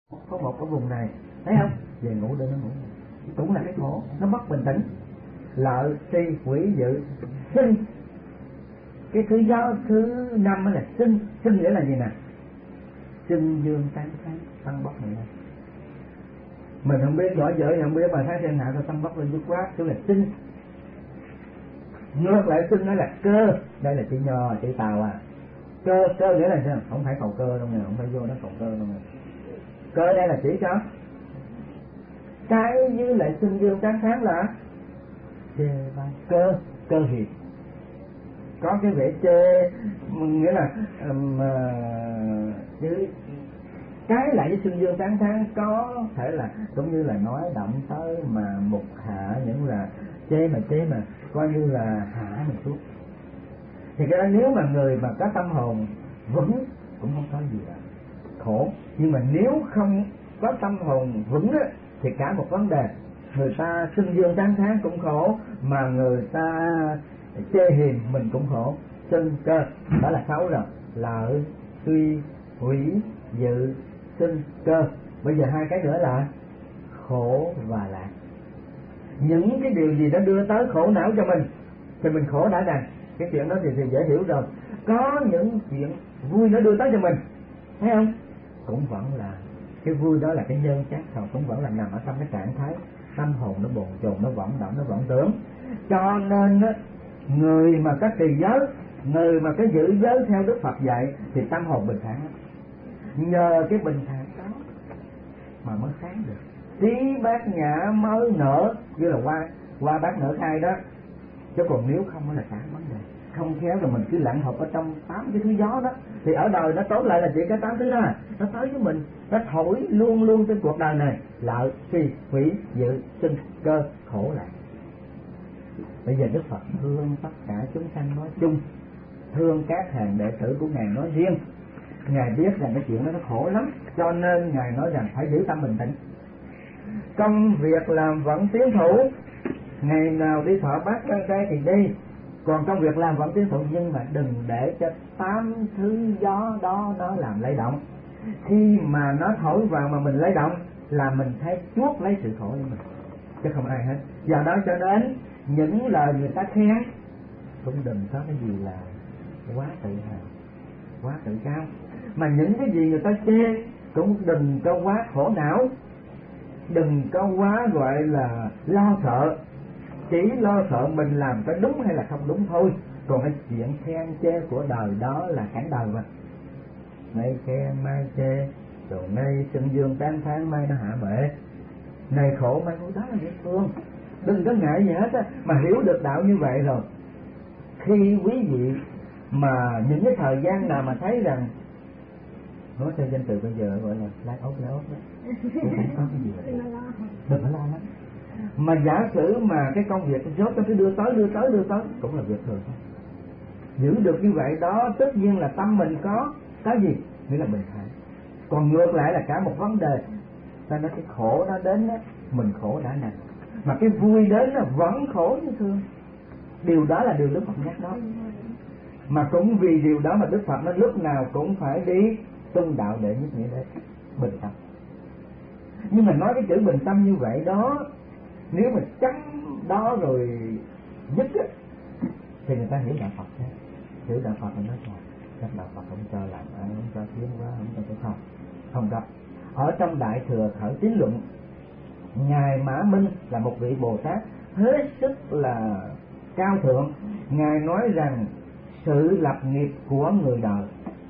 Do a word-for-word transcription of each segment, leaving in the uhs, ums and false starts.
có một cái vùng này, thấy không? Về ngủ đêm nó ngủ cũng là cái khổ, nó mất bình tĩnh. Lợi si quỷ dự sinh. Cái thứ gió thứ năm là sinh. Sinh nghĩa là gì nè? Sinh dương tán tháng tăng bốc này. Mình không biết giỏi dở, không biết mà tháng thiên hạ ta tăng bốc lên dứt khoát, tức là sinh. Ngược lại sinh nói là cơ. Đây là chữ nhò, chữ tàu à. Cơ, cơ nghĩa là sao? Không phải cầu cơ đâu nè, không phải vô nó cầu cơ đâu nè. Cơ đây là chỉ cho cái với lại sinh dương tán tháng là chê bai. Cơ, cơ hiệp. Có cái vẻ chê, nghĩa là um, uh, chứ cái lại với sinh dương tán tháng có thể là cũng như là nói động tới mà mục hạ, những là chê mà chê mà coi như là hạ mình xuống. Thì cái đó nếu mà người mà có tâm hồn vững cũng không có gì là khổ. Nhưng mà nếu không có tâm hồn vững á, thì cả một vấn đề, người ta sinh dương tán tháng cũng khổ, mà người ta chê hiền mình cũng khổ. Sinh cơ đó là xấu rồi. Lợi suy hủy dự sinh cơ. Bây giờ hai cái nữa là khổ và lạc. Những cái điều gì nó đưa tới khổ não cho mình thì mình khổ đã đành. Cái chuyện đó thì, thì dễ hiểu rồi. Có những chuyện vui nó đưa tới cho mình, thấy không? Cũng vẫn là cái vui đó là cái nhân chắc thôi, cũng vẫn là nằm ở trong cái trạng thái tâm hồn nó bồn chồn, nó vọng động, nó vọng tưởng. Cho nên á, người mà có trì giới, người mà có giữ giới theo Đức Phật dạy thì tâm hồn bình thản. Nhờ cái bình thản đó mà mới sáng được. Tí bát nhã mới nở, như là qua qua bát nở khai đó. Chứ còn nếu không là cả vấn đề. Không khéo là mình cứ lặn hộp ở trong tám cái thứ gió đó, thì ở đời nó tóm lại là chỉ cái tám thứ đó. Nó tới với mình, nó thổi luôn luôn trên cuộc đời này. Lợi, si, hủy, dự, sinh, cơ, khổ lại. Bây giờ Đức Phật thương tất cả chúng sanh nói chung, thương các hàng đệ tử của Ngài nói riêng. Ngài biết rằng cái chuyện đó nó khổ lắm, cho nên Ngài nói rằng phải giữ tâm bình tĩnh. Công việc làm vẫn tiến thủ, ngày nào đi thọ bát quan trai thì đi, còn công việc làm vẫn tiến thủ, nhưng mà đừng để cho tám thứ gió đó nó làm lay động. Khi mà nó thổi vào mà mình lay động là mình thấy chuốc lấy sự khổ của mình, chứ không ai hết. Do đó cho nên những lời người ta khen cũng đừng có cái gì là quá tự hào, quá tự cao. Mà những cái gì người ta chê cũng đừng có quá khổ não, đừng có quá gọi là lo sợ. Chỉ lo sợ mình làm có đúng hay là không đúng thôi. Còn cái chuyện khen chê của đời đó là cảnh đời mà. Nay khen mai chê, rồi nay sinh dương tán tháng, mai nó hạ bệ. Này khổ mai khổ, đó là dễ thương. Đừng có ngại gì hết á. Mà hiểu được đạo như vậy rồi, khi quý vị mà những cái thời gian nào mà thấy rằng, nói theo danh từ bây giờ gọi là lai ốc lai ốc đó, cũng không có cái gì vậy, đừng có lo lắm. Mà giả sử mà cái công việc rốt cho cái đưa tới đưa tới đưa tới cũng là việc thường thôi. Giữ được như vậy đó, tất nhiên là tâm mình có cái gì nghĩa là bình thản. Còn ngược lại là cả một vấn đề, ta nói cái khổ nó đến đó, mình khổ đã nè, mà cái vui đến là vẫn khổ như thường. Điều đó là điều Đức Phật nhắc đó. Mà cũng vì điều đó mà Đức Phật nó lúc nào cũng phải đi tuân đạo đệ nhất nghĩa đế, bình tâm. Nhưng mà nói cái chữ bình tâm như vậy đó, nếu mà chấm đó rồi dứt á, thì người ta hiểu đạo Phật thế. Hiểu đạo Phật thì nói rằng các đạo Phật không cho làm ăn, không cho tiến hóa, không cho cái không. Không đâu. Ở trong Đại Thừa Khởi Tín Luận, Ngài Mã Minh là một vị Bồ Tát hết sức là cao thượng. Ngài nói rằng sự lập nghiệp của người đời,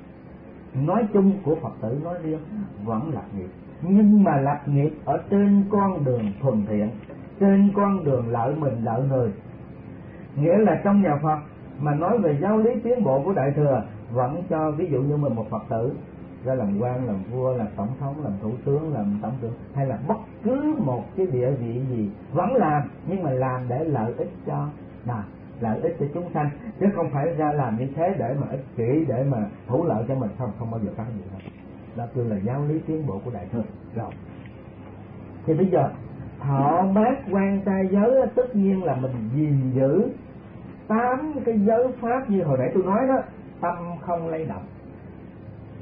nói chung của Phật tử nói riêng, vẫn lập nghiệp. Nhưng mà lập nghiệp ở trên con đường thuần thiện, trên con đường lợi mình lợi người. Nghĩa là trong nhà Phật mà nói về giáo lý tiến bộ của Đại Thừa, vẫn cho ví dụ như mình một Phật tử ra làm quan, làm vua, làm tổng thống, làm thủ tướng, làm tổng trưởng, hay là bất cứ một cái địa vị gì vẫn làm, nhưng mà làm để lợi ích cho đời, lợi ích cho chúng sanh, chứ không phải ra làm như thế để mà ích kỷ, để mà thủ lợi cho mình. Không, không bao giờ có gì hết. Đó cứ là giáo lý tiến bộ của Đại Thừa rồi. Thì bây giờ thọ bát quan trai giới, tất nhiên là mình gìn giữ tám cái giới pháp như hồi nãy tôi nói đó, tâm không lay động.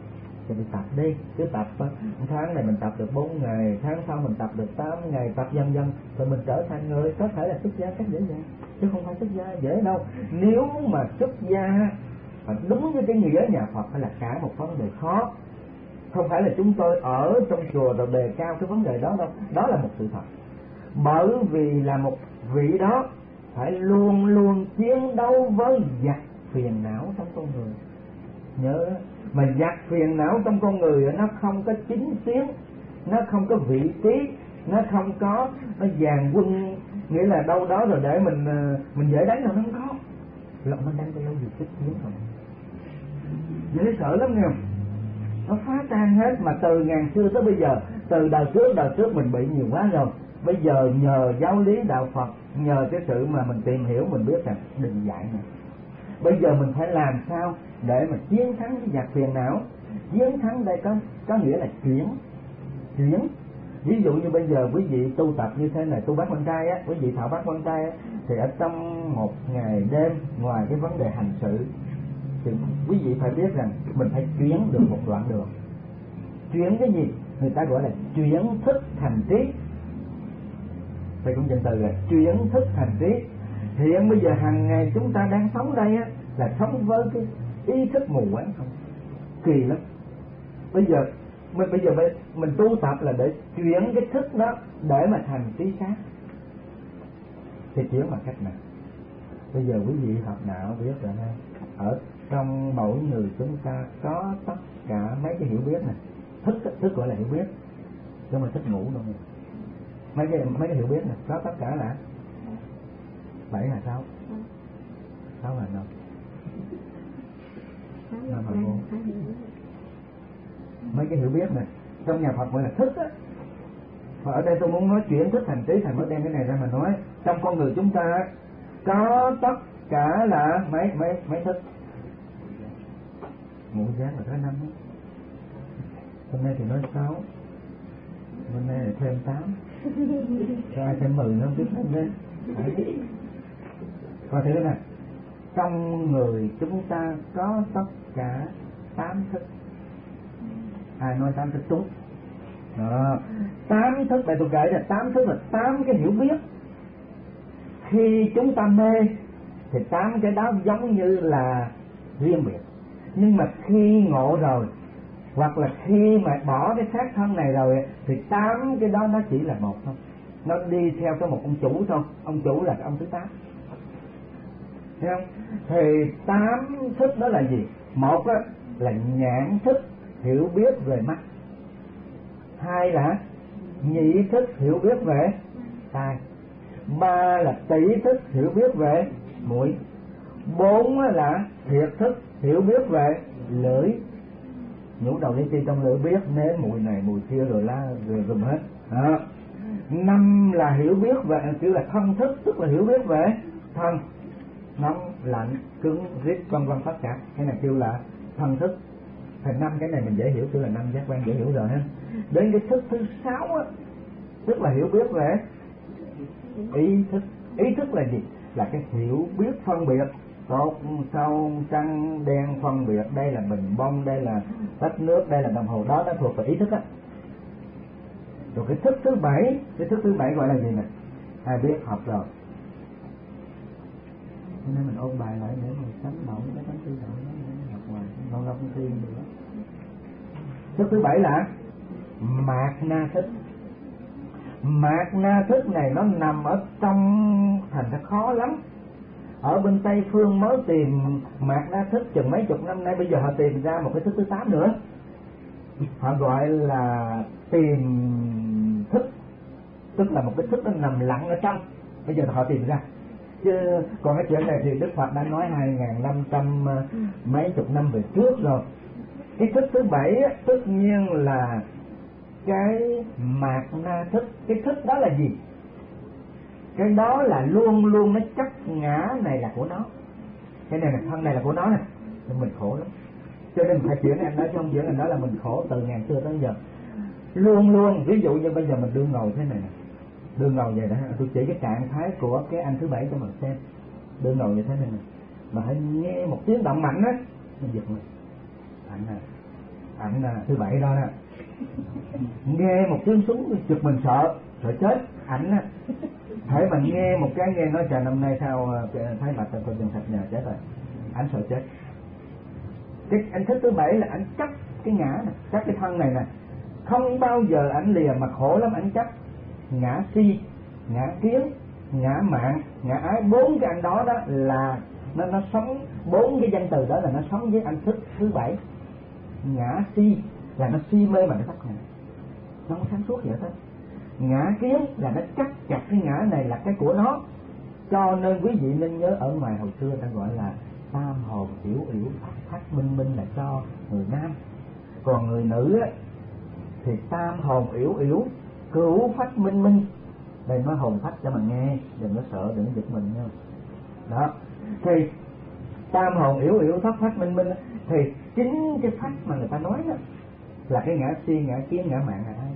Thì đi tập đi, cứ tập tháng này mình tập được bốn ngày, tháng sau mình tập được tám ngày, tập dần dần rồi mình trở thành người có thể là xuất gia cách dễ dàng, chứ không phải xuất gia dễ đâu. Nếu mà xuất gia đúng với cái nghĩa nhà Phật phải là cả một vấn đề khó, không phải là chúng tôi ở trong chùa rồi đề cao cái vấn đề đó đâu, đó là một sự thật. Bởi vì là một vị đó phải luôn luôn chiến đấu với giặc phiền não trong con người. Nhớ mà giặc phiền não trong con người nó không có chính tiến, nó không có vị trí, nó không có nó dàn quân, nghĩa là đâu đó rồi để mình mình dễ đánh, rồi nó không có lòng mình đánh cái lâu gì thích chiến không, dễ sợ lắm nghe, nó phá tan hết. Mà từ ngàn xưa tới bây giờ, từ đời trước đời trước mình bị nhiều quá rồi, bây giờ nhờ giáo lý đạo Phật, nhờ cái sự mà mình tìm hiểu mình biết rằng đừng dạy nữa. Bây giờ mình phải làm sao để mà chiến thắng cái giặc phiền não. Chiến thắng đây có có nghĩa là chuyển chuyển ví dụ như bây giờ quý vị tu tập như thế này, tu bát quan trai á, quý vị thạo bát quan trai á, thì ở trong một ngày đêm, ngoài cái vấn đề hành sự thì quý vị phải biết rằng mình phải chuyển được một đoạn đường. Chuyển cái gì? Người ta gọi là chuyển thức thành trí. Thầy cũng dùng từ là chuyển thức thành trí. Hiện bây giờ hàng ngày chúng ta đang sống đây á, là sống với cái ý thức mù quáng không, kỳ lắm. Bây giờ mình bây giờ mình tu tập là để chuyển cái thức đó để mà thành trí khác. Thì chuyển bằng cách nào? Bây giờ quý vị học đạo biết rồi ha, ở trong mỗi người chúng ta có tất cả mấy cái hiểu biết này. Thức thức gọi là hiểu biết, chứ mà thức ngủ đâu. Mấy cái mấy cái hiểu biết này có tất cả là bảy là sáu, sáu là năm, năm là bốn. Mấy cái hiểu biết này trong nhà Phật gọi là thức á. Và ở đây tôi muốn nói chuyển thức thành trí, thành mới đem cái này ra mà nói. Trong con người chúng ta có tất cả là mấy mấy mấy thức. Ngũ giác là có năm đó. Hôm nay thì nói sáu, hôm nay là thêm tám, cho ai thêm mười nó biết thêm lên. Coi thử nè, trong người chúng ta có tất cả tám thức. Ai nói tám thức đúng? Đó, tám thức này tôi kể là tám thức là tám cái hiểu biết. Khi chúng ta mê thì tám cái đó giống như là riêng biệt, nhưng mà khi ngộ rồi hoặc là khi mà bỏ cái xác thân này rồi thì tám cái đó nó chỉ là một thôi, nó đi theo cái một ông chủ thôi. Ông chủ là cái ông thứ tám, thấy không? Thì tám thức đó là gì? Một á, là nhãn thức hiểu biết về mắt. Hai là nhị thức hiểu biết về tai. Ba là tỷ thức hiểu biết về mũi. Bốn là thiệt thức hiểu biết về lưỡi. Nhũ đầu lên chi trong lưỡi biết nếm mùi này mùi kia rồi la rồi dùng hết. Đó. Năm là hiểu biết về kiểu là thân thức, tức là hiểu biết về thân, nóng lạnh cứng rít vân vân tất cả cái này kêu là thân thức. Thành năm cái này mình dễ hiểu, tức là năm giác quan dễ hiểu rồi ha. Đến cái thức thứ sáu á, tức là hiểu biết về ý thức. Ý thức là gì? Là cái hiểu biết phân biệt tốt sâu trắng đen, phân biệt đây là bình bông, đây là tách nước, đây là đồng hồ, đó nó thuộc về ý thức á. Rồi cái thức thứ bảy, cái thức thứ bảy gọi là gì nè? Ai biết học rồi. Nên mình ôn bài lại để mình sắm mẫu cái tấm tư động nó học ngoài không không không thiên nữa. Thức thứ bảy là mạt na thức. Mạt na thức này nó nằm ở trong, thành ra khó lắm. Ở bên Tây phương mới tìm mạt na thức chừng mấy chục năm nay, bây giờ họ tìm ra một cái thức thứ tám nữa. Họ gọi là tìm thức, tức là một cái thức nó nằm lặng ở trong. Bây giờ họ tìm ra. Chứ còn cái chuyện này thì Đức Phật đã nói hai nghìn năm trăm mấy chục năm về trước rồi. Cái thức thứ bảy tất nhiên là cái mạt na thức. Cái thức đó là gì? Cái đó là luôn luôn nó chấp ngã này là của nó, cái này là thân này là của nó nè, nên mình khổ lắm. Cho nên phải chuyển anh đó, chứ không chuyển anh đó là mình khổ từ ngàn xưa tới giờ. Luôn luôn, ví dụ như bây giờ mình đương ngồi thế này nè, đương ngồi vậy đó, tôi chỉ cái trạng thái của cái anh thứ bảy cho mình xem. Đương ngồi như thế này nè, mà hãy nghe một tiếng động mạnh á, nó giật mình. Mạnh nè, ảnh là thứ bảy đó nè, nghe một tiếng súng chực mình sợ sợ chết. Ảnh á thể mình nghe một cái nghe nói trời năm nay sao thấy mặt tôi còn sạch nhà chết rồi, ảnh sợ chết. Cái anh thích thứ bảy là ảnh chấp cái ngã này, chấp cái thân này nè, không bao giờ ảnh lìa mà khổ lắm. Ảnh chấp ngã si, ngã kiến, ngã mạn, ngã ái, bốn cái anh đó đó là nó nó sống, bốn cái danh từ đó là nó sống với anh thức thứ bảy. Ngã si là nó si mê mà nó thất ngã, nó không sáng suốt vậy thôi. Ngã kiến là nó chấp chặt cái ngã này là cái của nó, cho nên quý vị nên nhớ ở ngoài hồi xưa ta gọi là tam hồn yểu yểu thắt minh minh là cho người nam, còn người nữ á thì tam hồn yểu yểu cửu phách minh minh. Đây nói hồn phách cho mà nghe, đừng có sợ, đừng có giật mình nha. Đó thì tam hồn yểu yểu thất phách minh minh thì chính cái phách mà người ta nói đó là cái ngã si, ngã kiến, ngã mạn là ai?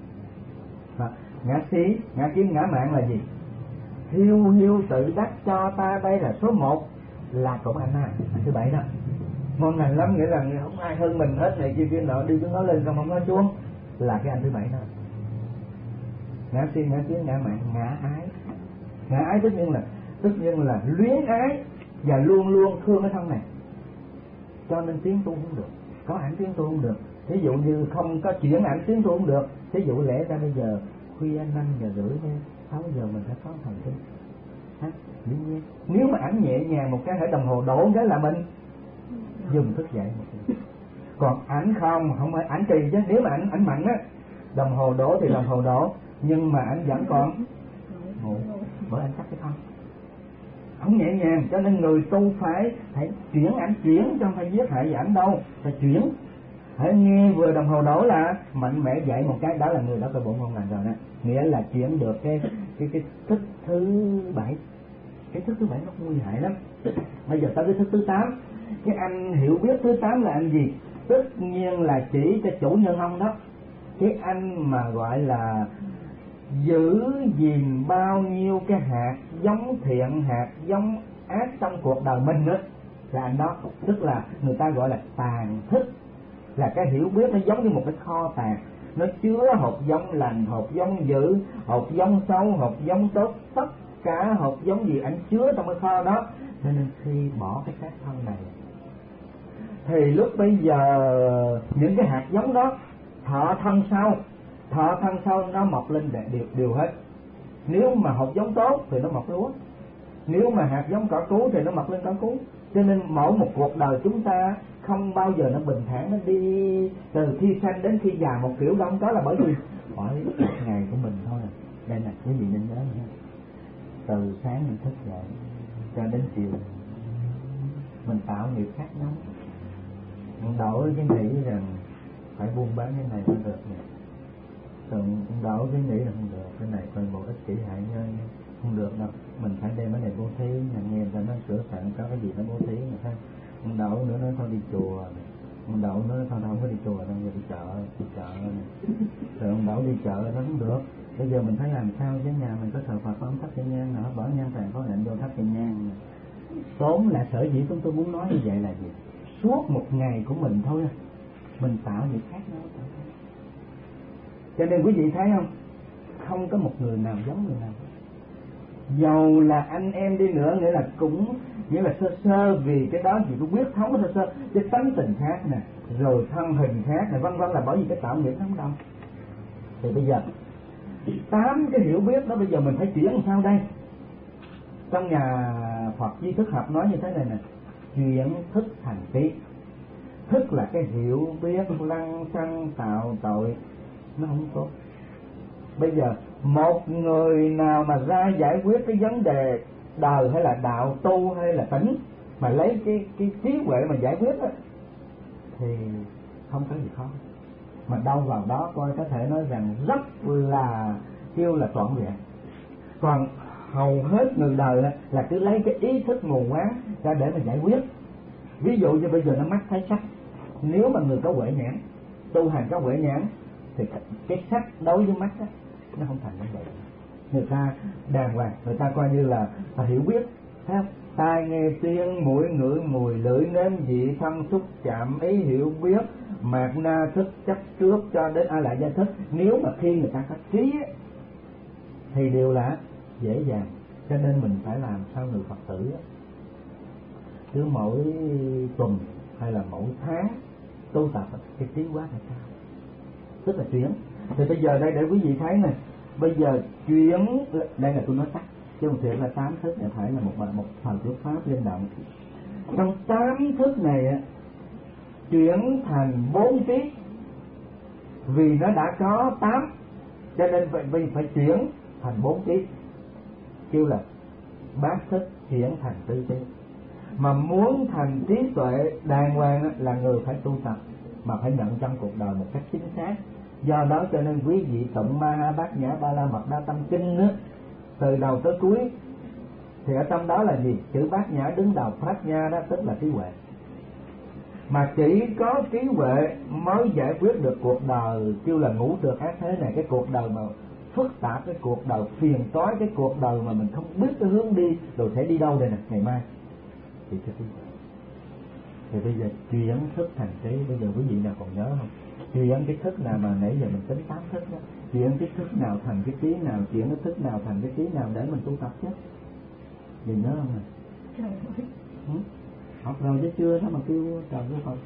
Đó. Ngã si, ngã kiến, ngã mạn là gì? Hiu hiu tự đắc cho ta, đây là số một, là cũng anh à, anh thứ bảy đó. Ngon lành lắm, nghĩa là không ai hơn mình hết này kia kia nọ, đi cứ nói lên không không nói xuống, là cái anh thứ bảy đó. Ngã si, ngã kiến, ngã mạn, ngã ái. Ngã ái tất nhiên là tất nhiên là luyến ái và luôn luôn thương cái thân này, cho nên tiến tu không được. Có ảnh tiến tu không được, thí dụ như không có chuyển ảnh tiến tu không được. Thí dụ lẽ ra bây giờ khuya năm giờ rưỡi hay sáu giờ mình phải có thần kinh ha, dĩ nhiên nếu mà ảnh nhẹ nhàng một cái hệ đồng hồ đổ cái là mình dừng thức dậy một cái. Còn ảnh không không phải ảnh trì chứ, nếu mà ảnh ảnh mạnh á, đồng hồ đổ thì đồng hồ đổ, nhưng mà ảnh vẫn còn ngủ, bởi anh chắc cái thân không nhẹ nhàng. Cho nên người tu phải phải chuyển ảnh, chuyển cho không phải giết hại ảnh đâu, phải chuyển. Hãy nghe vừa đồng hồ đổ là mạnh mẽ dậy một cái, đó là người đó cơ bổn ngon lành rồi đó, nghĩa là chuyển được cái cái cái thức thứ bảy. Cái thức thứ bảy nó nguy hại lắm. Bây giờ tới cái thức thứ tám. Cái anh hiểu biết thứ tám là anh gì? Tất nhiên là chỉ cho chủ nhân ông đó. Cái anh mà gọi là giữ gìn bao nhiêu cái hạt giống thiện, hạt giống ác trong cuộc đời mình nữa là anh đó. Tức là người ta gọi là tàn thức, là cái hiểu biết nó giống như một cái kho tàng, nó chứa hột giống lành, hột giống dữ, hột giống xấu, hột giống tốt, tất cả hột giống gì anh chứa trong cái kho đó. Nên khi bỏ cái xác thân này thì lúc bây giờ những cái hạt giống đó thọ thân sau, thọ thân sau nó mọc lên đều, đều hết. Nếu mà hột giống tốt thì nó mọc lúa, nếu mà hạt giống cỏ cứu thì nó mọc lên cỏ cứu. Cho nên mỗi một cuộc đời chúng ta không bao giờ nó bình thản, nó đi từ khi sanh đến khi già một kiểu đông. Đó là bởi vì mỗi ngày của mình thôi. Đây là quý vị nên nhớ nha, từ sáng mình thức dậy cho đến chiều mình tạo nghiệp khác nhau. Mình đổi cái nghĩ rằng phải buôn bán cái này mới được nè, rồi đổi cái nghĩ là không được, cái này coi bộ ích kỷ hại nhân không được đâu. Mình phải đem cái này bố thí, nhà nghe người ta nói sửa soạn có cái gì nó bố thí mà thôi. Mình đậu nữa nói thôi đi chùa, mình đậu nữa thôi không có đi chùa đâu, giờ đi chợ, đi chợ này. Rồi ông đậu đi chợ nó không được. Bây giờ mình phải làm sao chứ, nhà mình có thờ Phật không thắp chân nhang, nó bỏ nhang vàng có lệnh vô thắp chân nhang. Tốn là sở dĩ chúng tôi muốn nói như vậy là gì? Suốt một ngày của mình thôi, mình tạo việc khác nhau. Cho nên quý vị thấy không, không có một người nào giống người nào. Dầu là anh em đi nữa, nghĩa là cũng nghĩa là sơ sơ, vì cái đó chị cũng biết thống sơ sơ, cái tánh tình khác nè, rồi thân hình khác nè, vân vân, là bởi vì cái tạo nghiệp không đâu. Thì bây giờ tám cái hiểu biết đó bây giờ mình phải chuyển làm sao đây? Trong nhà Phật Di Thức Học nói như thế này nè: chuyển thức thành trí. Thức là cái hiểu biết lăng xăng tạo tội, nó không tốt. Bây giờ một người nào mà ra giải quyết cái vấn đề đời hay là đạo tu hay là tánh mà lấy cái cái trí huệ mà giải quyết đó, thì không có gì khó. Mà đâu vào đó coi có thể nói rằng rất là kêu là trọn vẹn. Còn hầu hết người đời là cứ lấy cái ý thức mù quáng ra để mà giải quyết. Ví dụ như bây giờ nó mắt thấy sắc, nếu mà người có huệ nhãn, tu hành có huệ nhãn, thì cái sắc đối với mắt đó, nó không thành vấn đề. Người ta đàng hoàng, người ta coi như là ta hiểu biết, thấy không? Tai nghe tiếng, mũi ngửi mùi, lưỡi nếm vị, thân xúc chạm ý hiểu biết, mạt na thức chấp trước cho đến a lại gia thức. Nếu mà khi người ta có trí thì đều là dễ dàng. Cho nên mình phải làm sao người Phật tử cứ mỗi tuần hay là mỗi tháng tu tập cái trí quá là cao, tức là chuyển. Thì bây giờ đây để quý vị thấy này, bây giờ chuyển, đây là tôi nói tắt chứ không thiệt là tám thức này phải là một một phần thuyết pháp linh động. Trong tám thức này chuyển thành bốn trí, vì nó đã có tám cho nên phải, phải chuyển thành bốn trí, kêu là bát thức chuyển thành tư trí. Mà muốn thành trí tuệ đàng hoàng là người phải tu tập, mà phải nhận trong cuộc đời một cách chính xác. Do đó cho nên quý vị tụng Ma Ha Bát Nhã Ba La Mật Đa Tâm Kinh nữa, từ đầu tới cuối thì ở trong đó là gì? Chữ Bát Nhã đứng đầu, Bát Nhã đó tức là trí huệ. Mà chỉ có trí huệ mới giải quyết được cuộc đời kêu là ngũ trược ác thế này, cái cuộc đời mà phức tạp, cái cuộc đời phiền toái, cái cuộc đời mà mình không biết cái hướng đi rồi sẽ đi đâu đây nè ngày mai. Thì cho trí huệ. Thì bây giờ chuyển thức thành trí, bây giờ quý vị nào còn nhớ không? Chuyển cái thức nào mà nãy giờ mình tính tám thức đó, chuyển cái thức nào thành cái trí nào, chuyển cái thức nào thành cái trí nào để mình tu tập chứ? Vì nhớ không nè? Ừ? Học rồi chứ chưa đó mà kêu trời ơi Phật.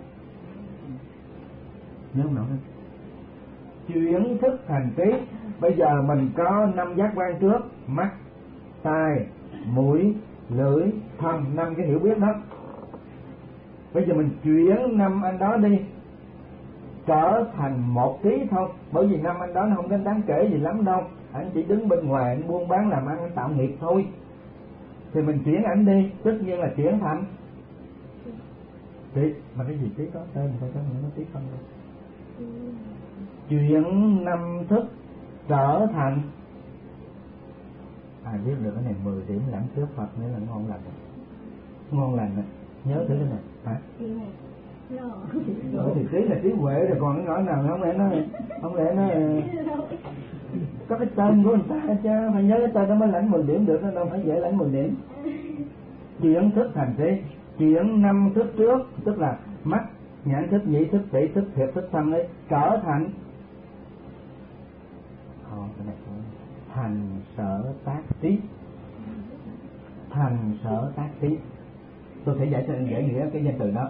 Nhớ không nổi. Chuyển thức thành trí. Bây giờ mình có năm giác quan trước: mắt, tai, mũi, lưỡi, thân, năm cái hiểu biết đó. Bây giờ mình chuyển năm anh đó đi trở thành một trí thôi, bởi vì năm anh đó nó không có đáng kể gì lắm đâu, anh chỉ đứng bên ngoài anh buôn bán làm ăn, anh tạo nghiệp thôi. Thì mình chuyển ảnh đi, tất nhiên là chuyển thành trí. Mà cái gì trí có tên phải có những cái trí phân đâu. Chuyển năm thức trở thành, à biết được cái này mười điểm lãng trước Phật nữa là ngon lành rồi. Ngon lành rồi. Nhớ thử cái này hả? Ờ, thì trí là trí huệ rồi, còn cái nói nào không lẽ nó không lẽ nó có cái tên của người ta chứ, phải nhớ cái tên nó mới lãnh mười điểm được, nó đâu phải dễ lãnh mười điểm. Chuyển thức thành trí, chuyển năm thức trước tức là mắt, nhãn thức, nhĩ thức, tỷ thức, thiệt thức, thân ấy trở thành Ồ, cái này thành sở tác trí. Thành sở tác trí, tôi sẽ giải thích giải nghĩa cái danh từ đó.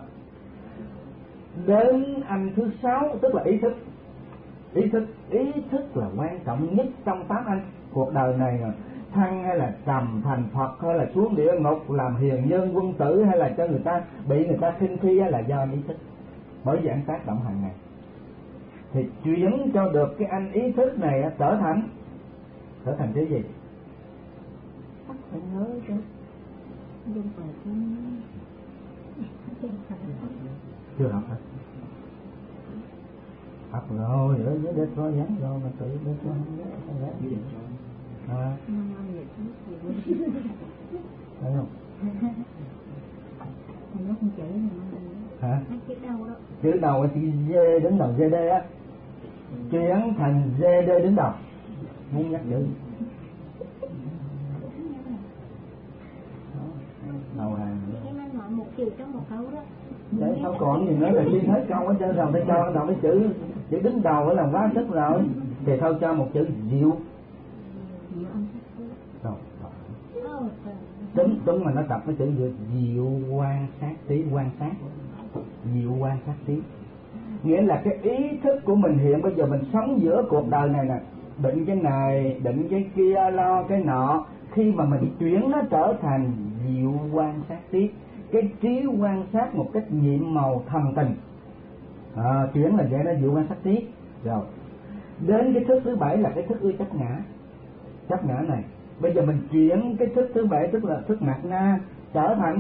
Đến anh thứ sáu tức là ý thức. Ý thức, ý thức là quan trọng nhất trong tám anh. Cuộc đời này thăng hay là trầm thành Phật, hay là xuống địa ngục làm hiền nhân quân tử, hay là cho người ta bị người ta khinh khi là do ý thức. Bởi vì anh tác động hàng ngày. Thì chuyển cho được cái anh ý thức này trở thành trở thành cái gì? Phải nhớ chứ. Dung phải không? Chưa học hả? Học rồi, ở dưới đất có dán rồi mà tự đất có không nhớ, không nhớ gì rồi. À. Thấy không? Nó không chỉ mà. Hả? Chữ đầu đó. Chữ đầu là chữ D đứng đầu, giê đê á. Chuyển thành giê đê đứng đầu. Muốn nhắc chữ. Đầu hàng. Em anh nói một chữ trong một câu đó. Đấy, không còn gì nữa là đi hết câu ở trên đầu tới cho đầu cái chữ chữ đứng đầu là quá sức rồi. Thì thôi cho một chữ diệu. Rồi. Đúng, đúng mà nó tập cái chữ diệu quan sát trí, quan sát. Diệu quan sát trí. Nghĩa là cái ý thức của mình hiện bây giờ mình sống giữa cuộc đời này nè, định cái này, định cái kia, lo cái nọ. Khi mà mình chuyển nó trở thành diệu quan sát trí, cái trí quan sát một cách nhiệm màu thần tình, à, chuyển là vậy, nó diệu quan sát trí. Rồi đến cái thức thứ bảy là cái thức ưa chấp ngã. Chấp ngã này bây giờ mình chuyển cái thức thứ bảy tức là thức mạt na trở thành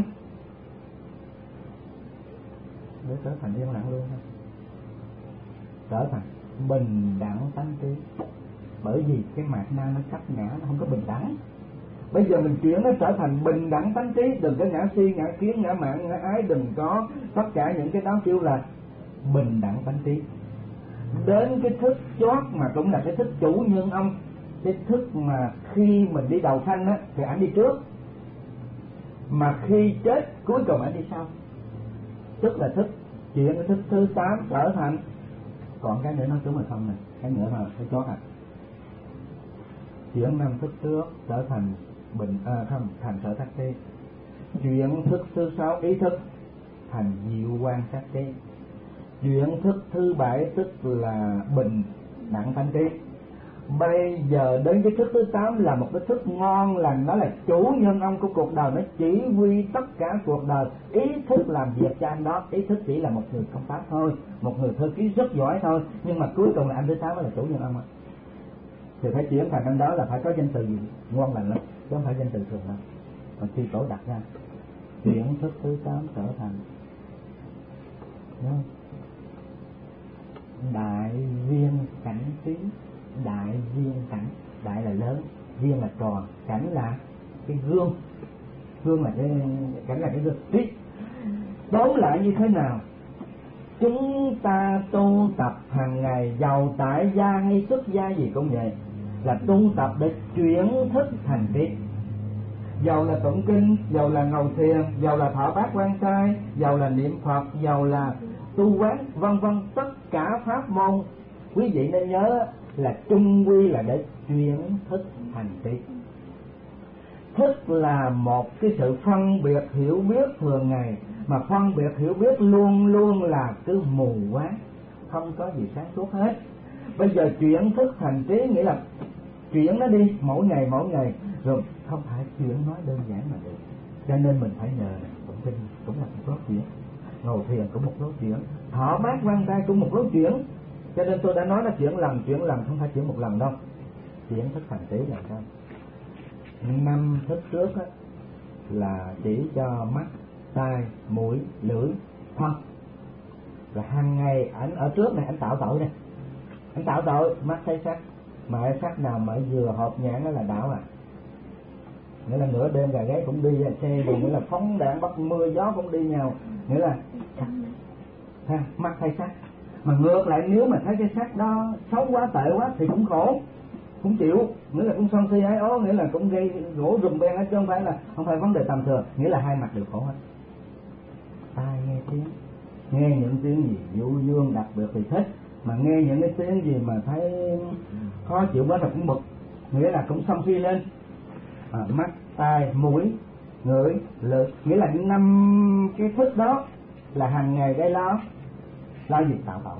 để trở thành yên lặng luôn thôi, trở thành bình đẳng tánh trí. Bởi vì cái mạt na nó chấp ngã, nó không có bình đẳng. Bây giờ mình chuyển nó trở thành bình đẳng tánh trí, đừng có ngã si, ngã kiến, ngã mạn, ngã ái, đừng có tất cả những cái đó, kêu là bình đẳng tánh trí. Đến cái thức chót mà cũng là cái thức chủ nhân ông, cái thức mà khi mình đi đầu sanh á thì ảnh đi trước, mà khi chết cuối cùng ảnh đi sau, tức là thức chuyển thức thứ tám trở thành, còn cái nữa nói chúng là không này, cái nữa là cái chót à. Chuyển năm thức trước trở thành bình à, không thành sở tác trí, chuyển thức thứ sáu ý thức thành diệu quan sát trí, chuyển thức thứ bảy tức là bình đẳng thánh trí. Bây giờ đến cái thức thứ tám là một cái thức ngon lành, nó là chủ nhân ông của cuộc đời, nó chỉ huy tất cả cuộc đời. Ý thức làm việc cho anh đó, ý thức chỉ là một người công tác thôi, một người thư ký rất giỏi thôi, nhưng mà cuối cùng là anh thứ tám mới là chủ nhân ông. Thì phải chuyển thành anh đó là phải có danh từ gì ngon lành lắm, chứ không phải danh từ thường đâu. Còn khi tổ đặt ra chuyển thức thứ tám trở thành đại viên cảnh trí. Đại viên cảnh, đại là lớn, viên là tròn, cảnh là cái gương, gương là cái cảnh là cái gương. Trí tóm lại như thế nào? Chúng ta tu tập hàng ngày, giàu tại gia hay xuất gia gì cũng vậy, là tu tập để chuyển thức thành trí. Dầu là tụng kinh, dầu là ngồi thiền, dầu là thọ bát quan trai, dầu là niệm Phật, dầu là tu quán, vân vân, tất cả pháp môn quý vị nên nhớ là chung quy là để chuyển thức thành trí. Thức là một cái sự phân biệt hiểu biết thường ngày, mà phân biệt hiểu biết luôn luôn là cứ mù quáng, không có gì sáng suốt hết. Bây giờ chuyển thức thành trí nghĩa là chuyển nó đi mỗi ngày mỗi ngày, rồi không phải chuyển nói đơn giản mà được. Cho nên mình phải nhờ tụng kinh cũng là một lối chuyển, ngồi thiền cũng một lối chuyển, thọ bát quan trai cũng một lối chuyển. Cho nên tôi đã nói là chuyển lần, chuyển lần không phải chuyển một lần đâu. Chuyển thức thành trí là sao? Năm thức trước á, là chỉ cho mắt, tai, mũi, lưỡi, thân. Rồi hàng ngày ảnh ở trước này ảnh tạo tội đây, ảnh tạo tội mắt thấy sắc, mà sắc nào mà vừa hợp nhãn đó là đảo à. Nghĩa là nửa đêm gà gáy cũng đi xe, rồi nghĩa là phóng đạn bắt mưa gió cũng đi nhau, nghĩa là ha, mắt thấy sắc. Mà ngược lại nếu mà thấy cái sắc đó xấu quá, tệ quá thì cũng khổ, cũng chịu, nghĩa là cũng sân si ái ố, nghĩa là cũng gây gỗ rùm beng hết, chứ không phải là không phải vấn đề tầm thường, nghĩa là hai mặt đều khổ hết. Tai nghe tiếng, nghe những tiếng gì du dương đặc biệt thì thích, mà nghe những cái tiếng gì mà thấy khó chịu quá là cũng bực, nghĩa là cũng sân si lên. À, mắt, tai, mũi, ngửi, lưỡi, nghĩa là năm cái thức đó là hàng ngày đây lo lo gì tạo tội.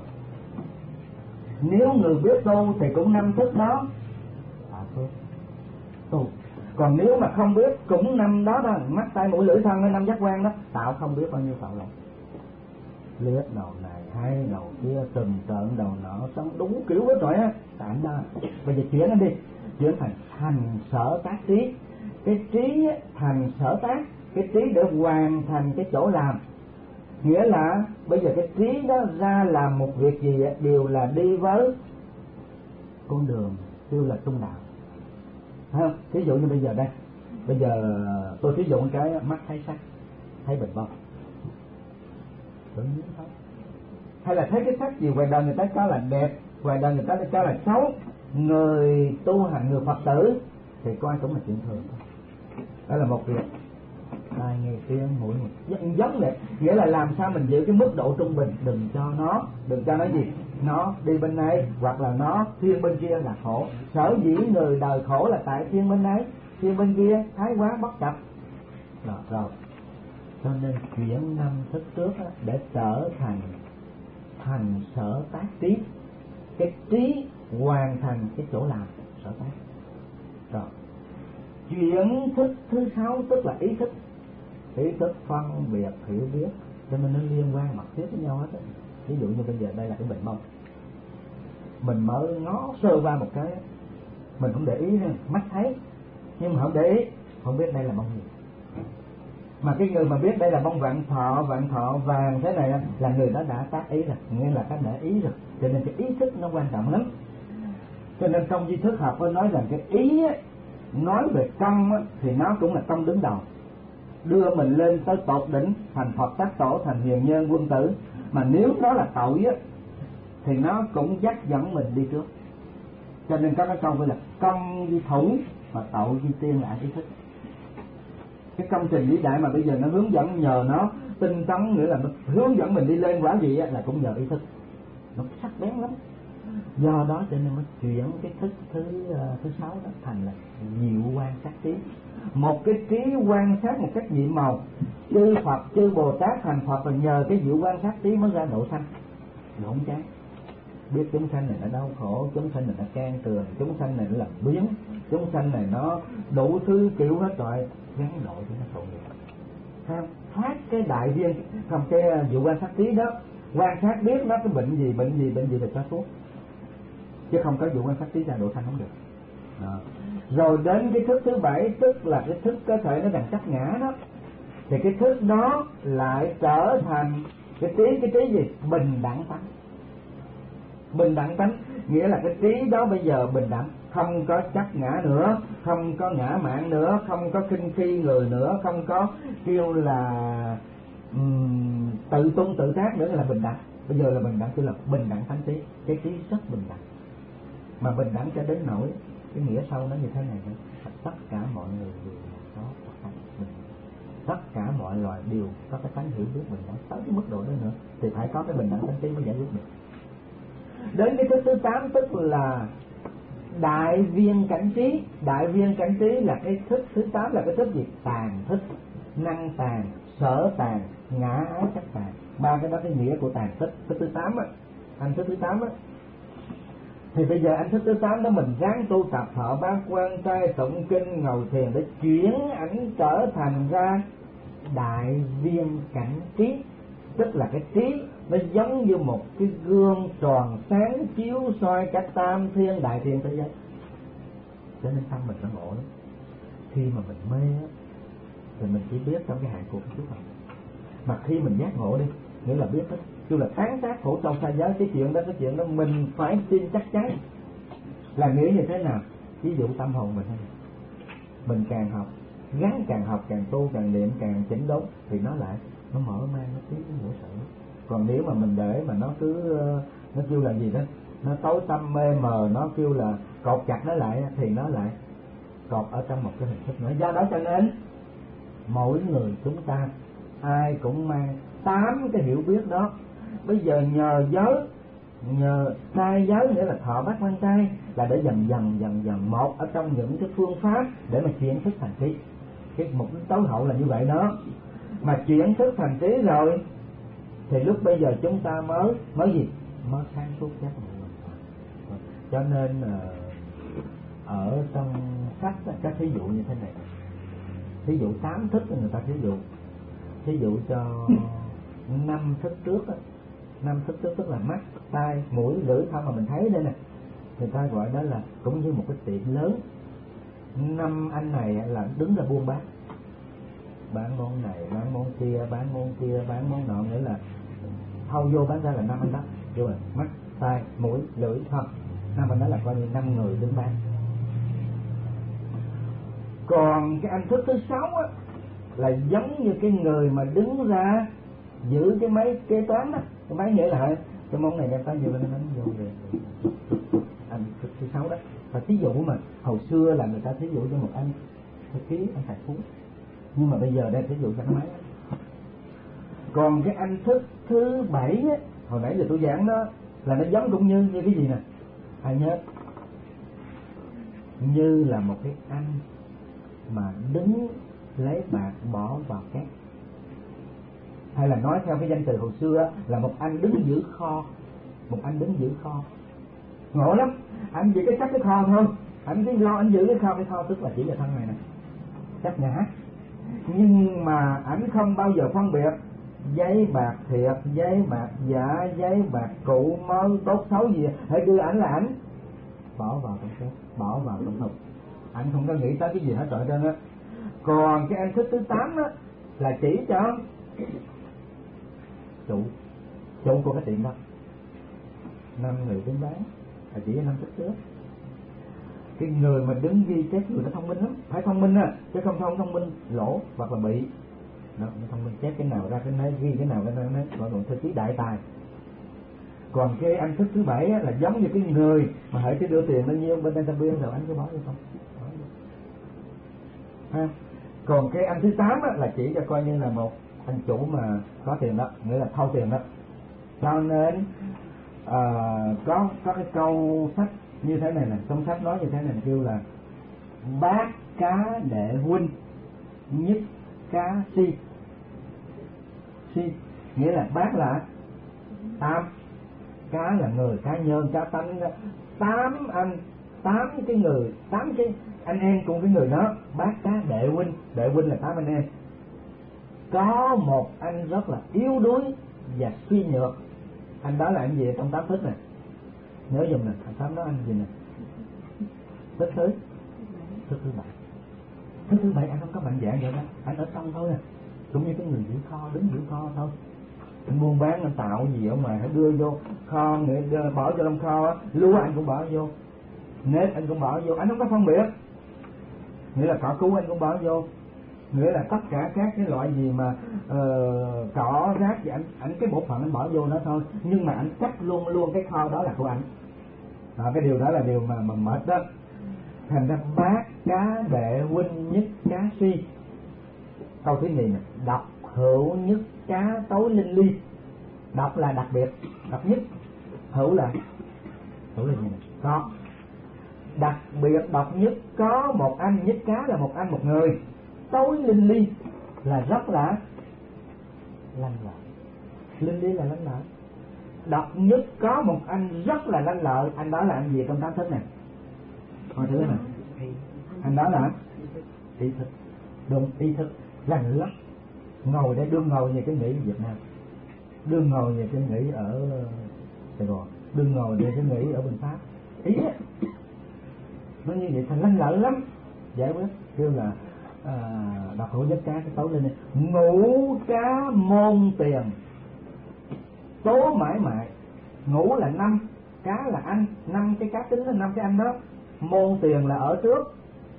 Nếu người biết tu thì cũng năm thức đó tạo phước tu, còn nếu mà không biết cũng năm đó đó, mắt tai mũi lưỡi thân, năm giác quan đó tạo không biết bao nhiêu tội lỗi. Liếc đầu này hay đầu kia, từng trợn đầu nọ, sống đúng kiểu hết rồi á, tạm đó. Bây giờ chuyển nó đi, chuyển thành thành sở tác trí. Cái trí thành sở tác, cái trí để hoàn thành cái chỗ làm. Nghĩa là bây giờ cái trí đó ra làm một việc gì đều là đi với con đường kêu là trung đạo. Thấy không? Ví dụ như bây giờ đây, bây giờ tôi sử dụng cái mắt thấy sắc, thấy bình bông, tự nhiên thôi. Hay là thấy cái sắc gì ngoài đời người ta cho là đẹp, ngoài đời người ta cho là xấu, người tu hành, người Phật tử thì coi cũng là chuyện thường thôi. Đó là một việc. Tai nghe tiếng, mũi một giống này, nghĩa là làm sao mình giữ cái mức độ trung bình, đừng cho nó, đừng cho nó gì, nó đi bên này hoặc là nó thiên bên kia là khổ. Sở dĩ người đời khổ là tại thiên bên này, thiên bên kia thái quá bất cập. Rồi, rồi. Cho nên chuyển năm thức trước đó, để trở thành thành sở tác trí, cái trí hoàn thành cái chỗ làm sở tác. Rồi chuyển thức thứ sáu tức là ý thức. Ý thức phân biệt hiểu biết, cho nên nó liên quan mật thiết với nhau hết á. Ví dụ như bây giờ đây là cái bệnh mông, mình mới ngó sơ qua một cái, mình cũng để ý, mắt thấy nhưng mà không để ý, không biết đây là mông gì. Mà cái người mà biết đây là mông vạn thọ, vạn thọ vàng thế này là người đó đã tác ý rồi, nghĩa là đã để ý rồi. Cho nên cái ý thức nó quan trọng lắm. Cho nên trong di thức học có nói rằng cái ý á, nói về công á, thì nó cũng là công đứng đầu, đưa mình lên tới tột đỉnh, thành Phật tác tổ, thành hiền nhân quân tử. Mà nếu nó là tội á, thì nó cũng dắt dẫn mình đi trước. Cho nên có nói câu gọi là công di thủ mà tội di tiên là ý thức. Cái công trình vĩ đại mà bây giờ nó hướng dẫn nhờ nó tinh tấn, nghĩa là nó hướng dẫn mình đi lên quả vị là cũng nhờ ý thức, nó sắc bén lắm. Do đó cho nên nó chuyển cái thức thứ uh, thứ sáu đó thành là diệu quan sát trí, một cái trí quan sát một cách nhiệm màu. Chư Phật chư Bồ Tát thành Phật là nhờ cái diệu quan sát trí mới ra độ sanh. Không chán, biết chúng sanh này nó đau khổ, chúng sanh này nó can tường, chúng sanh này nó làm biến, chúng sanh này nó đủ thứ kiểu hết rồi, gắn đội cho nó tội nghiệp. Không phát cái đại viên, không cái diệu quan sát trí đó, quan sát biết nó cái bệnh gì bệnh gì bệnh gì là cho thuốc, chứ không có diệu quan sát trí ra độ sanh không được. Đó. Rồi đến cái thức thứ bảy, tức là cái thức cơ thể nó đằng chấp ngã đó, thì cái thức đó lại trở thành cái trí, cái trí gì? Bình đẳng tánh. Bình đẳng tánh nghĩa là cái trí đó bây giờ bình đẳng, không có chấp ngã nữa, không có ngã mạn nữa, không có khinh khi người nữa, không có kêu là um, tự tung tự tác nữa, là bình đẳng. Bây giờ là bình đẳng, tức là bình đẳng tánh trí, cái trí rất bình đẳng. Mà bình đẳng cho đến nỗi cái nghĩa sau nó như thế này nữa, tất cả mọi người đều có tánh bình đẳng, tất cả mọi loài đều có cái tánh hiểu biết bình đẳng. Tới cái mức độ đó nữa thì phải có cái bình đẳng tánh trí mới giải quyết được. Đến cái thức thứ tám tức là đại viên cảnh trí. Đại viên cảnh trí là cái thức thứ tám, là cái thức gì? Tàn thức, năng tàn, sở tàn, ngã ái chấp tàn. Ba cái đó cái nghĩa của tàn thức. Thức thứ tám á, anh thức thứ tám á. Thì bây giờ anh thức thứ tám đó mình ráng tu tập thọ bát quan trai tụng kinh ngồi thiền để chuyển ảnh trở thành ra đại viên cảnh trí, tức là cái trí nó giống như một cái gương tròn sáng chiếu soi cả tam thiên đại thiên thế giới. Cho nên tâm mình nó ngộ lắm. Khi mà mình mê á, thì mình chỉ biết trong cái hạn cuộc chút thôi. Mà khi mình giác ngộ đi, nghĩa là biết hết, chứ là phán xét khổ trong xa giới, cái chuyện đó, cái chuyện đó mình phải tin chắc chắn. Là nghĩ như thế nào? Ví dụ tâm hồn mình, mình càng học, gắn càng học, càng tu, càng niệm, càng chỉnh đốn, thì nó lại nó mở mang, nó tiến cái ngũ sự. Còn nếu mà mình để mà nó cứ nó kêu là gì đó, nó tối tăm mê mờ, nó kêu là cột chặt nó lại, thì nó lại cột ở trong một cái hình thức nữa. Do đó cho nên mỗi người chúng ta ai cũng mang tám cái hiểu biết đó. Bây giờ nhờ giới, nhờ trai giới nghĩa là thọ bát quan trai, là để dần dần dần dần một ở trong những cái phương pháp để mà chuyển thức thành trí. Cái mục đích tối hậu là như vậy đó. Mà chuyển thức thành trí rồi thì lúc bây giờ chúng ta mới mới gì? Mới sáng suốt giác ngộ. Cho nên ở trong sách các thí dụ như thế này, thí dụ tám thức người ta thí dụ, thí dụ cho năm thức trước, năm thức trước tức là mắt, tai, mũi, lưỡi, thân mà mình thấy đây nè, người ta gọi đó là cũng như một cái tiệm lớn. Năm anh này là đứng ra buôn bán, bán món này, bán món kia, bán món kia, bán món nọ, nghĩa là thâu vô bán ra là năm anh đó, vô rồi mắt, tai, mũi, lưỡi, thân, năm anh đó là coi như năm người đứng bán. Còn cái anh thức thứ sáu á là giống như cái người mà đứng ra giữ cái máy kế toán đó, cái máy nghĩa là cái món này đem tới vô lên đánh vô về. Anh thức thứ sáu đó. Và thí dụ mà hồi xưa là người ta thí dụ cho một anh thư ký, anh tài phú, nhưng mà bây giờ đây thí dụ cho cái máy đó. Còn cái anh thức thứ bảy á, hồi nãy giờ tôi giảng đó, là nó giống cũng như như cái gì nè, ai nhớ, như là một cái anh mà đứng lấy bạc bỏ vào két, hay là nói theo cái danh từ hồi xưa là một anh đứng giữ kho, một anh đứng giữ kho. Ngộ lắm, anh giữ cái chắc cái kho thôi, anh cứ lo anh giữ cái kho, cái kho tức là chỉ là thân này nè, chắc ngã. Nhưng mà anh không bao giờ phân biệt giấy bạc thiệt, giấy bạc giả, giấy bạc cụ mới tốt xấu gì, hãy đưa ảnh là ảnh bỏ vào trong két, bỏ vào trong thùng, anh không có nghĩ tới cái gì hết trọi trên đó. Còn cái anh thức thứ tám đó là chỉ cho chủ, chủ của cái tiệm đó, năm người đứng bán là chỉ năm thức trước. Cái người mà đứng ghi chép người nó thông minh lắm, phải thông minh á, chứ không thông thông minh lỗ hoặc là bị. Nó thông minh chép cái nào ra cái nấy, ghi cái nào ra cái nấy, gọi là thư ký đại tài. Còn cái anh thức thứ bảy á, là giống như cái người mà hãy cái đưa tiền bao nhiêu bên đây ta biên rồi anh cứ bỏ vô không. Ha. Còn cái anh thứ tám á, là chỉ cho coi như là một anh chủ mà có tiền đó, nghĩa là thâu tiền đó. Cho nên à, có có cái câu sách như thế này nè, trong sách nói như thế này, kêu là bát cá đệ huynh, nhất cá si. Si nghĩa là bát là tám, cá là người, cá nhân, cá tánh, tám anh, tám cái người, tám cái anh em cùng cái người đó. Bát cá đệ huynh, đệ huynh là tám anh em. Có một anh rất là yếu đuối và suy nhược, anh đó là anh gì trong tám thức này, nhớ dùm nè, anh tám đó anh gì nè, thức thứ, thức thứ bảy. Thức thứ bảy anh không có mạnh dạn vậy đó, anh ở trong thôi nè, cũng như cái người giữ kho, đứng giữ kho thôi. Anh buôn bán, anh tạo gì ở ngoài, hãy đưa vô kho, người bỏ vô trong kho, lúa anh cũng bỏ vô, nếp anh cũng bỏ vô, anh không có phân biệt. Nghĩa là cỏ cứu anh cũng bỏ vô, nghĩa là tất cả các cái loại gì mà uh, cỏ rác thì anh anh cái bộ phận anh bỏ vô đó thôi, nhưng mà anh chắc luôn luôn cái kho đó là của anh. À, cái điều đó là điều mà mà mệt đó. Thành ra bát cá đệ huynh, nhất cá si. Câu thứ nhì này, độc hữu nhất cá tối linh ly. Độc là đặc biệt, độc nhất. Hữu là hữu là gì này? Có. Đặc biệt độc nhất, có một anh, nhất cá là một anh một người. Tối linh ly là rất là lanh lợi. Linh ly là lanh lợi. Độc nhất có một anh rất là lanh lợi, anh đó là anh gì trong tám thức này? Coi thử này. Anh đó là ý thức. Đúng, ý thức lành lắm. Ngồi đây đương ngồi về cái nghĩ Việt Nam, đương ngồi về cái nghĩ ở Sài Gòn, đương ngồi về cái nghĩ ở Bình Pháp. Ý á, nó như vậy thành lanh lợi lắm. Giải quyết kêu là à, đọc hữu nhất cá cái tấu lên này. Ngũ cá môn tiền, tố mãi mãi. Ngũ là năm, cá là anh, năm cái cá tính là năm cái anh đó. Môn tiền là ở trước,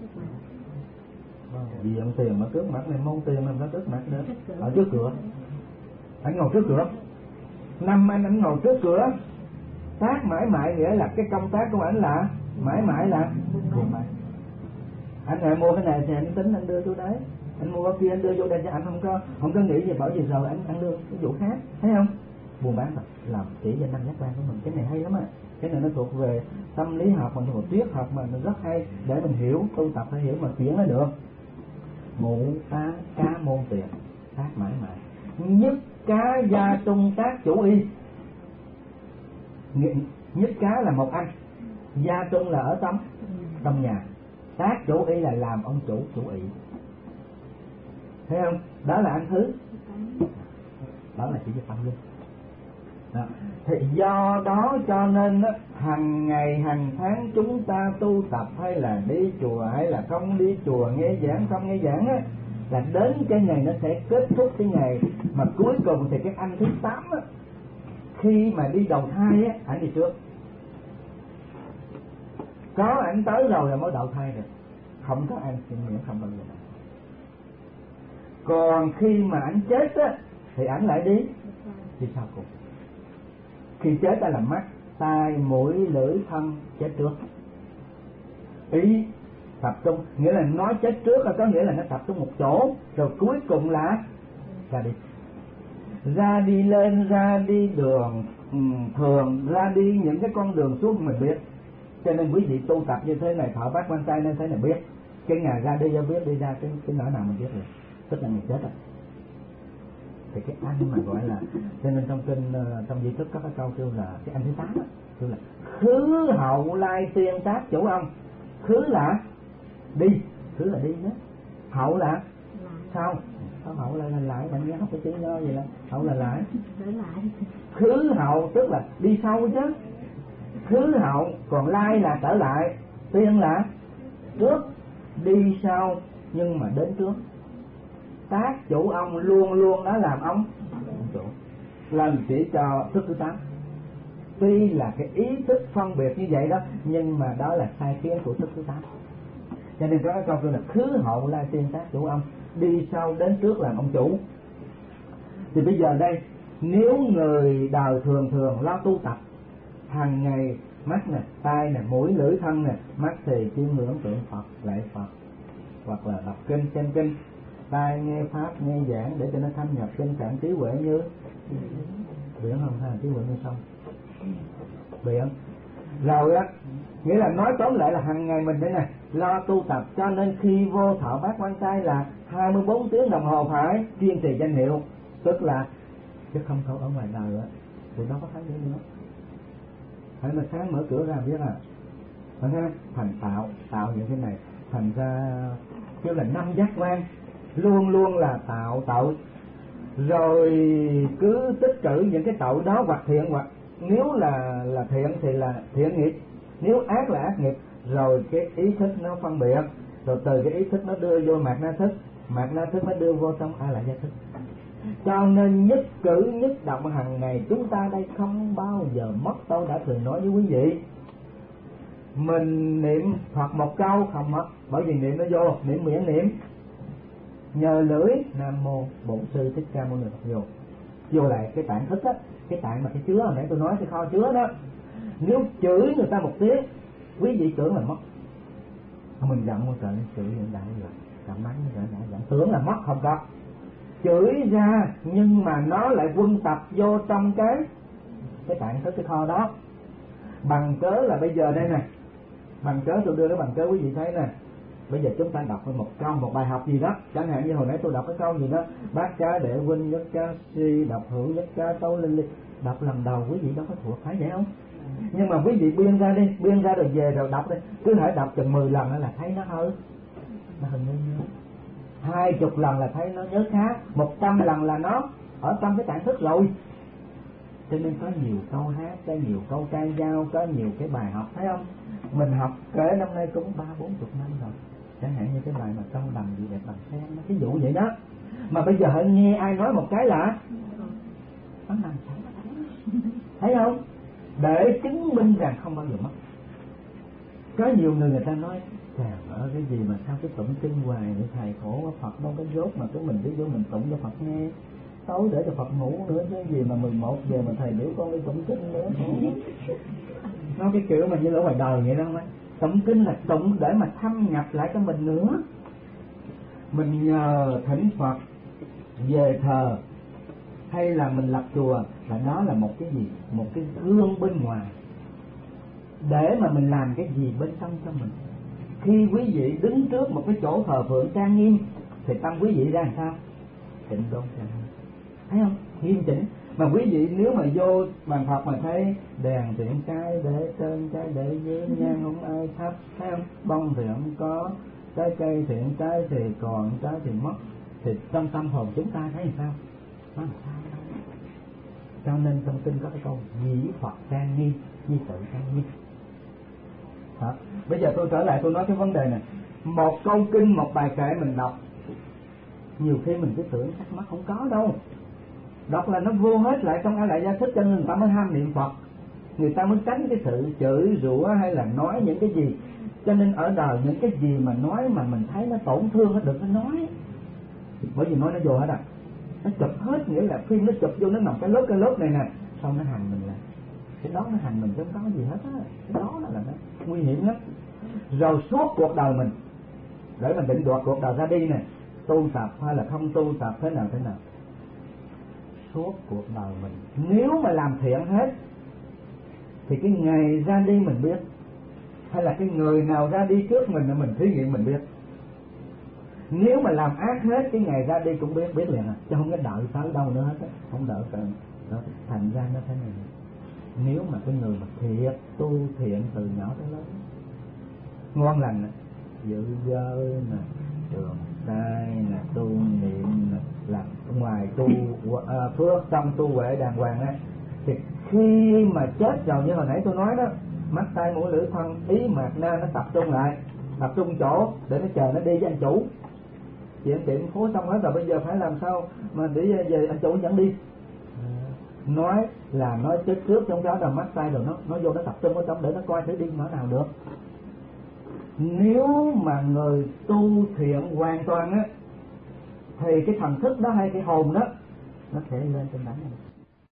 vì ông tiền mà trước mặt này, môn tiền làm nó trước mặt nữa, ở trước cửa. Anh ngồi trước cửa, năm anh anh ngồi trước cửa. Tác mãi mãi nghĩa là cái công tác của anh là mãi mãi là buôn bán. Anh lại mua cái này thì anh tính anh đưa vô đấy, anh mua cái kia anh đưa vô đây cho anh không có không có nghĩ gì, bảo gì rồi anh anh đưa cái vụ khác, thấy không? Buôn bán rồi, làm chỉ cho năm giác quan của mình. Cái này hay lắm á, cái này nó thuộc về tâm lý học, mà thuộc triết học mà nó rất hay để mình hiểu, tu tập phải hiểu mà chuyển nó được. Ngũ tá cá môn tiền, tác mãi mãi. Nhất cá gia trung tác chủ y. Nhất cá là một anh, gia trung là ở trong trong nhà, tác chủ y là làm ông chủ chủ ý. Thấy không? Đó là anh thứ, đó là chỉ cho tâm linh. Đó. Thì do đó cho nên đó, hàng ngày hàng tháng chúng ta tu tập hay là đi chùa hay là không đi chùa, nghe giảng không nghe giảng á, là đến cái ngày nó sẽ kết thúc cái ngày mà cuối cùng thì cái anh thứ tám á, khi mà đi đầu thai á, anh đi trước. Có anh tới rồi là mới đầu thai rồi, không có anh thì miễn không bao giờ. Còn khi mà anh chết á thì anh lại đi đi sau cùng. Khi chết ta là mắt, tai, mũi, lưỡi, thân chết trước. Ý tập trung, nghĩa là nói chết trước là có nghĩa là nó tập trung một chỗ, rồi cuối cùng là ra đi. Ra đi lên, ra đi đường thường, ra đi những cái con đường xuống mình biết. Cho nên quý vị tu tập như thế này, thọ bát quan trai nên thế này biết. Cái ngày ra đi, biết đi ra cái cái nỗi nào mình biết rồi, tức là mình chết rồi. Thì cái anh mà gọi là, cho nên trong kinh trong di thức có cái câu kêu là cái anh thứ tám, kêu là khứ hậu lai tiên tác chủ ông. Khứ là đi, khứ là đi đó, hậu là sau, sau hậu lại là lại, bạn nhớ cái chữ nho vậy là hậu là lại. Khứ hậu tức là đi sau chứ, khứ hậu, còn lai là trở lại, tiên là trước, đi sau nhưng mà đến trước. Tác chủ ông luôn luôn đó làm ông chủ, làm chỉ cho thức thứ tám. Tuy là cái ý thức phân biệt như vậy đó, nhưng mà đó là sai kiến của thức thứ tám. Cho nên có cái câu là khứ hậu lai tiên tác chủ ông, đi sau đến trước làm ông chủ. Thì bây giờ đây, nếu người đời thường thường lo tu tập hàng ngày, mắt nè, tai nè, mũi, lưỡi, thân nè, mắt thì chiêm ngưỡng tượng Phật, lạy Phật, hoặc là đọc kinh, xem kinh, tai nghe pháp nghe giảng để cho nó thâm nhập trên trạng trí huệ như biển không ha, trí huệ như sông biển. Rồi á, nghĩa là nói tóm lại là hàng ngày mình đây này lo tu tập, cho nên khi vô thọ bát quan trai là hai mươi bốn tiếng đồng hồ phải kiên trì danh hiệu, tức là chứ không thôi ở ngoài đời á thì nó có thấy gì nữa. Phải là sáng mở cửa ra biết à, phải không? Thành tạo tạo những cái này thành ra kêu là năm giác quan, luôn luôn là tạo tội, rồi cứ tích trữ những cái tội đó, hoặc thiện hoặc nếu là là thiện thì là thiện nghiệp, nếu ác là ác nghiệp, rồi cái ý thức nó phân biệt, rồi từ cái ý thức nó đưa vô mạt na thức, mạt na thức nó đưa vô trong a lại gia thức. Cho nên nhất cử nhất động hàng ngày chúng ta đây không bao giờ mất. Tôi đã thường nói với quý vị, mình niệm Phật một câu không mất, bởi vì niệm nó vô, niệm miệng niệm, nhờ lưỡi Nam Mô Bổn Sư Thích Ca Mâu Ni Phật vô, vô lại cái tạng thức á, cái tạng mà cái chứa hồi nãy tôi nói cái kho chứa đó. Nếu chửi người ta một tiếng, quý vị tưởng là mất. Mình giận một trời chửi hiện đại rồi, cảm mắng rồi đã giận, tưởng là mất không có. Chửi ra nhưng mà nó lại quân tập vô trong cái cái tạng thức, cái kho đó. Bằng cớ là bây giờ đây nè, bằng cớ tôi đưa cái bằng cớ quý vị thấy nè. Bây giờ chúng ta đọc một câu, một bài học gì đó, chẳng hạn như hồi nãy tôi đọc cái câu gì đó, bát cá đệ huynh nhất cá si đọc hữu nhất cá tấu linh linh, đọc lần đầu quý vị đâu có thuộc, phải vậy không? Nhưng mà quý vị biên ra đi, biên ra rồi về rồi đọc đi, cứ hãy đọc chừng mười lần là thấy nó hơi nó hơi nhớ, hai chục lần là thấy nó nhớ khá, một trăm lần là nó ở trong cái tạng thức rồi. Cho nên có nhiều câu hát, có nhiều câu ca dao, có nhiều cái bài học, thấy không? Mình học kể năm nay cũng ba bốn chục năm rồi. Chẳng hạn như cái bài mà câu đầm gì đẹp bằng sen, ví dụ vậy đó. Mà bây giờ hãy nghe ai nói một cái là nó nằm sẵn, thấy không? Để chứng minh rằng không bao giờ mất. Có nhiều người người ta nói trời ơi cái gì mà sao cái tụng kinh hoài vậy thầy, khổ quá, Phật đâu có dốt mà cứ mình đi vô mình tụng cho Phật nghe, tối để cho Phật ngủ nữa chứ gì mà mười một giờ mà thầy biểu con đi tụng kinh nữa. Nói cái kiểu mà như ở ngoài đời vậy đó mấy. Tụng kinh là tụng để mà thâm nhập lại cho mình nữa. Mình nhờ thỉnh Phật về thờ hay là mình lập chùa là đó là một cái gì, một cái gương bên ngoài để mà mình làm cái gì bên trong cho mình. Khi quý vị đứng trước một cái chỗ thờ phượng trang nghiêm thì tâm quý vị ra làm sao? Tịnh đốn trang nghiêm, thấy không? Nghiêm chỉnh. Mà quý vị nếu mà vô bàn Phật mà thấy đèn thiện trái để trên, trái để dưới, nhang không ai thắp, thấy không? Bông thì không có, trái cây thiện trái thì còn, trái thì mất, thì trong tâm hồn chúng ta thấy làm sao? Nó làm sao? Cho nên trong kinh có cái câu dĩ Phật trang nghiêm, di tự trang nghiêm. Hả? Bây giờ tôi trở lại tôi nói cái vấn đề này. Một câu kinh, một bài kệ mình đọc, nhiều khi mình cứ tưởng chắc mắt không có đâu. Đọc là nó vô hết lại trong A Lại Gia Thức, cho nên người ta mới ham niệm Phật. Người ta mới tránh cái sự chửi rủa hay là nói những cái gì. Cho nên ở đời những cái gì mà nói mà mình thấy nó tổn thương nó đừng có nói. Bởi vì nói nó vô hết à. Nó chụp hết, nghĩa là phim nó chụp vô nó nằm cái lớp cái lớp này nè, xong nó hành mình là cái đó nó hành mình chứ không có gì hết á. Cái đó là nó nguy hiểm lắm. Rồi suốt cuộc đời mình để mình định đoạt cuộc đời ra đi nè, tu tập hay là không tu tập thế nào thế nào, suốt cuộc đời mình nếu mà làm thiện hết thì cái ngày ra đi mình biết, hay là cái người nào ra đi trước mình là mình thí nghiệm mình biết. Nếu mà làm ác hết cái ngày ra đi cũng biết, biết liền à, chứ không có đợi tới đâu nữa hết á, không đợi tới đó. Thành ra nó thế này, nếu mà cái người mà thiệt tu thiện từ nhỏ tới lớn, ngon lành nè, giữ giới nè, trường trai nè, tu niệm nè, làm ngoài tu uh, phước trong tu huệ đàng hoàng á, thì khi mà chết rồi như hồi nãy tôi nói đó, mắt tai mũi lưỡi thân ý mạt na nó tập trung lại, tập trung chỗ để nó chờ nó đi với anh chủ. Chuyện tiệm phố xong hết rồi, bây giờ phải làm sao mà để về anh chủ dẫn đi. Nói là nói trước trước trong đó là mắt tay rồi nó nó vô nó tập trung ở trong để nó coi thử đi mở nào được. Nếu mà người tu thiện hoàn toàn á thì cái thần thức đó hay cái hồn đó nó sẽ lên trên đẳng này.